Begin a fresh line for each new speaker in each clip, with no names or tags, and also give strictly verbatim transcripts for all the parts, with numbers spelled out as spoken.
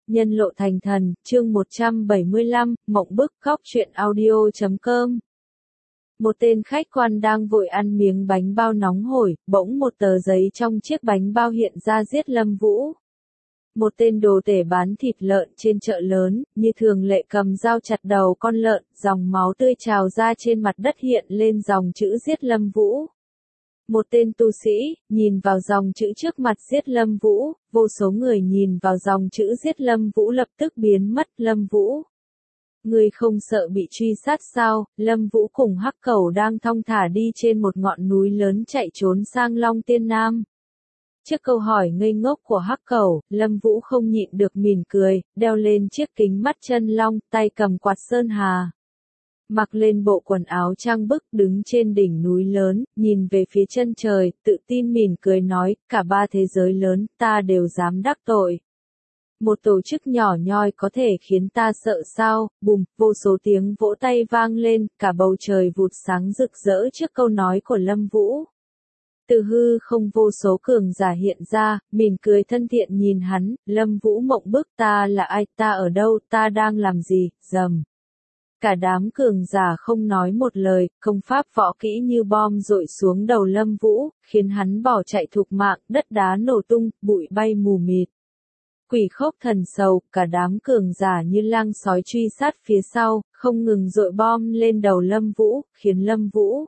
Nhân lộ thành thần, chương một trăm bảy mươi lăm, mộng bức góc truyện audio chấm com. Một tên khách quan đang vội ăn miếng bánh bao nóng hổi, bỗng một tờ giấy trong chiếc bánh bao hiện ra giết Lâm Vũ. Một tên đồ tể bán thịt lợn trên chợ lớn, như thường lệ cầm dao chặt đầu con lợn, dòng máu tươi trào ra trên mặt đất hiện lên dòng chữ giết Lâm Vũ. Một tên tu sĩ, nhìn vào dòng chữ trước mặt giết Lâm Vũ, vô số người nhìn vào dòng chữ giết Lâm Vũ lập tức biến mất. Lâm Vũ, ngươi không sợ bị truy sát sao? Lâm Vũ cùng Hắc Cẩu đang thong thả đi trên một ngọn núi lớn chạy trốn sang Long Tiên Nam. Trước câu hỏi ngây ngốc của Hắc Cẩu, Lâm Vũ không nhịn được mỉm cười, đeo lên chiếc kính mắt chân long, tay cầm quạt sơn hà. Mặc lên bộ quần áo trang bức đứng trên đỉnh núi lớn, nhìn về phía chân trời, tự tin mỉm cười nói, cả ba thế giới lớn, ta đều dám đắc tội. Một tổ chức nhỏ nhoi có thể khiến ta sợ sao? Bùm, vô số tiếng vỗ tay vang lên, cả bầu trời vụt sáng rực rỡ trước câu nói của Lâm Vũ. Từ hư không vô số cường giả hiện ra, mỉm cười thân thiện nhìn hắn. Lâm Vũ mộng bức, ta là ai, ta ở đâu, ta đang làm gì? Rầm. Cả đám cường giả không nói một lời, công pháp võ kỹ như bom dội xuống đầu Lâm Vũ, khiến hắn bỏ chạy thục mạng, đất đá nổ tung, bụi bay mù mịt. Quỷ khốc thần sầu, cả đám cường giả như lang sói truy sát phía sau, không ngừng dội bom lên đầu Lâm Vũ, khiến Lâm Vũ.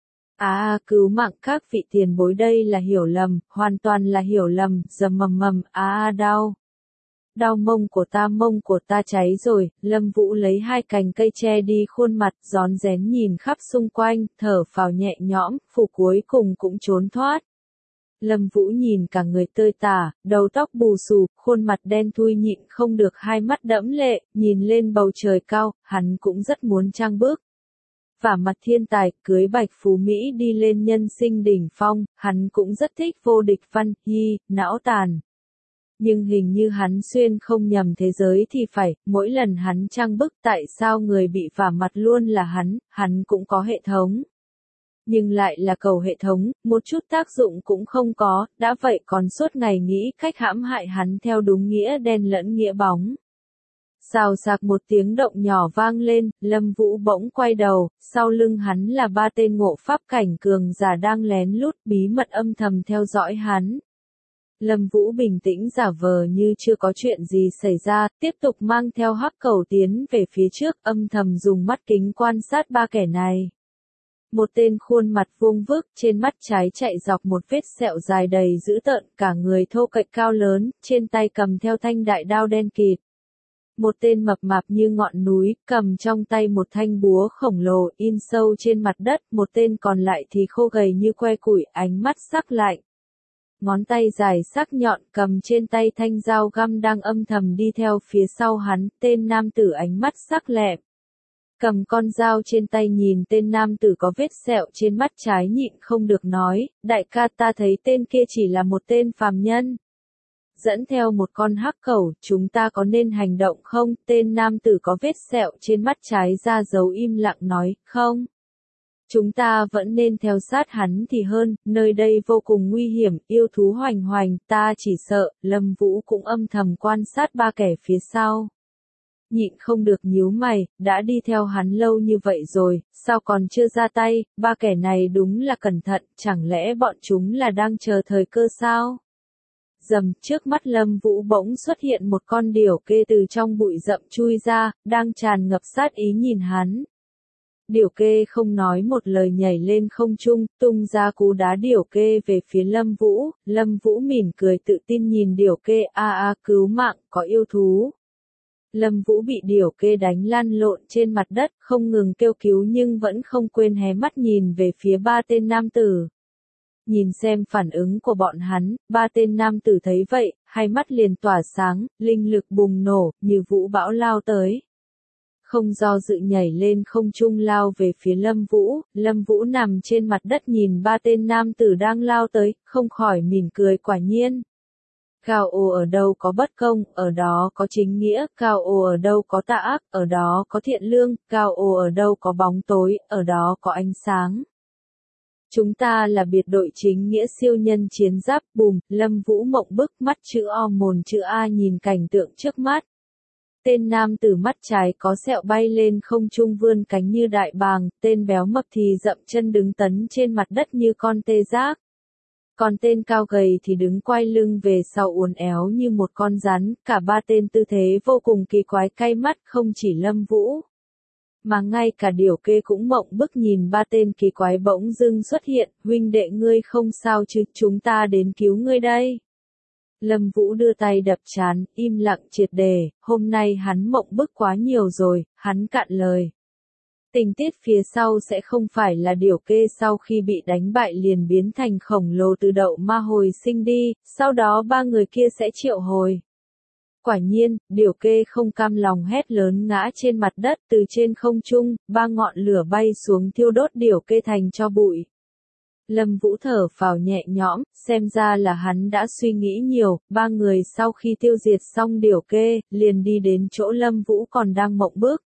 À, cứu mạng các vị tiền bối, đây là hiểu lầm, hoàn toàn là hiểu lầm, dầm mầm mầm, à đau. Đau mông của ta, mông của ta cháy rồi. Lâm Vũ lấy hai cành cây che đi khuôn mặt, rón rén nhìn khắp xung quanh, thở phào nhẹ nhõm, phủ cuối cùng cũng trốn thoát. Lâm Vũ nhìn cả người tơi tả, đầu tóc bù xù, khuôn mặt đen thui nhịn không được hai mắt đẫm lệ, nhìn lên bầu trời cao, hắn cũng rất muốn trang bước. Vả mặt thiên tài, cưới bạch phú Mỹ đi lên nhân sinh đỉnh phong, hắn cũng rất thích vô địch văn, hi, não tàn. Nhưng hình như hắn xuyên không nhầm thế giới thì phải, mỗi lần hắn trang bức tại sao người bị vả mặt luôn là hắn, hắn cũng có hệ thống. Nhưng lại là cầu hệ thống, một chút tác dụng cũng không có, đã vậy còn suốt ngày nghĩ cách hãm hại hắn theo đúng nghĩa đen lẫn nghĩa bóng. Xào xạc một tiếng động nhỏ vang lên, Lâm Vũ bỗng quay đầu, sau lưng hắn là ba tên ngộ pháp cảnh cường giả đang lén lút bí mật âm thầm theo dõi hắn. Lâm Vũ bình tĩnh giả vờ như chưa có chuyện gì xảy ra, tiếp tục mang theo Hắc Cẩu tiến về phía trước, âm thầm dùng mắt kính quan sát ba kẻ này. Một tên khuôn mặt vuông vức, trên mắt trái chạy dọc một vết sẹo dài đầy dữ tợn, cả người thô kệch cao lớn, trên tay cầm theo thanh đại đao đen kịt. Một tên mập mạp như ngọn núi, cầm trong tay một thanh búa khổng lồ, in sâu trên mặt đất, một tên còn lại thì khô gầy như que củi, ánh mắt sắc lạnh. Ngón tay dài sắc nhọn cầm trên tay thanh dao găm đang âm thầm đi theo phía sau hắn, tên nam tử ánh mắt sắc lẹm. Cầm con dao trên tay nhìn tên nam tử có vết sẹo trên mắt trái nhịn không được nói, đại ca, ta thấy tên kia chỉ là một tên phàm nhân. Dẫn theo một con hắc cẩu, chúng ta có nên hành động không? Tên nam tử có vết sẹo trên mắt trái ra dấu im lặng nói, không. Chúng ta vẫn nên theo sát hắn thì hơn, nơi đây vô cùng nguy hiểm, yêu thú hoành hoành, ta chỉ sợ. Lâm Vũ cũng âm thầm quan sát ba kẻ phía sau. Nhịn không được nhíu mày, đã đi theo hắn lâu như vậy rồi, sao còn chưa ra tay? Ba kẻ này đúng là cẩn thận, chẳng lẽ bọn chúng là đang chờ thời cơ sao? Rầm, trước mắt Lâm Vũ bỗng xuất hiện một con điểu kê từ trong bụi rậm chui ra, đang tràn ngập sát ý nhìn hắn. Điểu kê không nói một lời nhảy lên không trung, tung ra cú đá điểu kê về phía Lâm Vũ. Lâm Vũ mỉm cười tự tin nhìn điểu kê, a a cứu mạng, có yêu thú. Lâm Vũ bị điểu kê đánh lăn lộn trên mặt đất, không ngừng kêu cứu nhưng vẫn không quên hé mắt nhìn về phía ba tên nam tử. Nhìn xem phản ứng của bọn hắn, ba tên nam tử thấy vậy, hai mắt liền tỏa sáng, linh lực bùng nổ, như vũ bão lao tới. Không do dự nhảy lên không trung lao về phía Lâm Vũ, Lâm Vũ nằm trên mặt đất nhìn ba tên nam tử đang lao tới, không khỏi mỉm cười quả nhiên. Cao ô ở đâu có bất công, ở đó có chính nghĩa, cao ô ở đâu có tà ác, ở đó có thiện lương, cao ô ở đâu có bóng tối, ở đó có ánh sáng. Chúng ta là biệt đội chính nghĩa siêu nhân chiến giáp. Bùm, Lâm Vũ mộng bức, mắt chữ O mồn chữ A nhìn cảnh tượng trước mắt. Tên nam tử mắt trái có sẹo bay lên không trung vươn cánh như đại bàng, tên béo mập thì dậm chân đứng tấn trên mặt đất như con tê giác. Còn tên cao gầy thì đứng quay lưng về sau uốn éo như một con rắn, cả ba tên tư thế vô cùng kỳ quái cay mắt, không chỉ Lâm Vũ, mà ngay cả Điểu Kê cũng mộng bức nhìn ba tên kỳ quái bỗng dưng xuất hiện, huynh đệ ngươi không sao chứ, chúng ta đến cứu ngươi đây. Lâm Vũ đưa tay đập trán, im lặng triệt đề, hôm nay hắn mộng bức quá nhiều rồi, hắn cạn lời. Tình tiết phía sau sẽ không phải là Điểu Kê sau khi bị đánh bại liền biến thành khổng lồ từ đậu ma hồi sinh đi, sau đó ba người kia sẽ triệu hồi. Quả nhiên, Điểu Kê không cam lòng hét lớn ngã trên mặt đất từ trên không trung, ba ngọn lửa bay xuống thiêu đốt Điểu Kê thành tro bụi. Lâm Vũ thở phào nhẹ nhõm, xem ra là hắn đã suy nghĩ nhiều, ba người sau khi tiêu diệt xong Điểu Kê, liền đi đến chỗ Lâm Vũ còn đang mộng bức.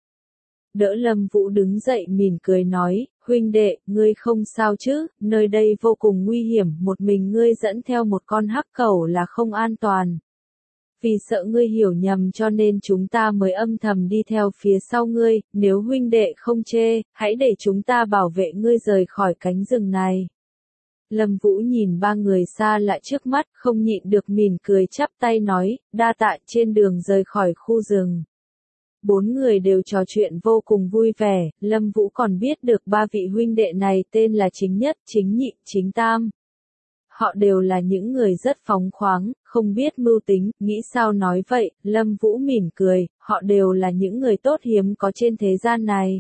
Đỡ Lâm Vũ đứng dậy mỉm cười nói, huynh đệ, ngươi không sao chứ, nơi đây vô cùng nguy hiểm, một mình ngươi dẫn theo một con hắc cẩu là không an toàn. Vì sợ ngươi hiểu nhầm cho nên chúng ta mới âm thầm đi theo phía sau ngươi, nếu huynh đệ không chê, hãy để chúng ta bảo vệ ngươi rời khỏi cánh rừng này. Lâm Vũ nhìn ba người xa lạ trước mắt, không nhịn được mỉm cười chắp tay nói, đa tạ. Trên đường rời khỏi khu rừng. Bốn người đều trò chuyện vô cùng vui vẻ, Lâm Vũ còn biết được ba vị huynh đệ này tên là Chính Nhất, Chính Nhị, Chính Tam. Họ đều là những người rất phóng khoáng, không biết mưu tính, nghĩ sao nói vậy, Lâm Vũ mỉm cười, họ đều là những người tốt hiếm có trên thế gian này.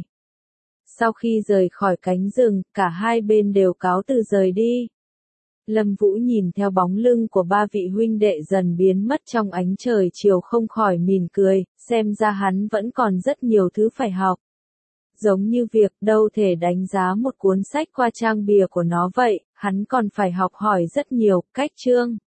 Sau khi rời khỏi cánh rừng, cả hai bên đều cáo từ rời đi. Lâm Vũ nhìn theo bóng lưng của ba vị huynh đệ dần biến mất trong ánh trời chiều không khỏi mỉm cười, xem ra hắn vẫn còn rất nhiều thứ phải học. Giống như việc đâu thể đánh giá một cuốn sách qua trang bìa của nó vậy, hắn còn phải học hỏi rất nhiều, cách chương.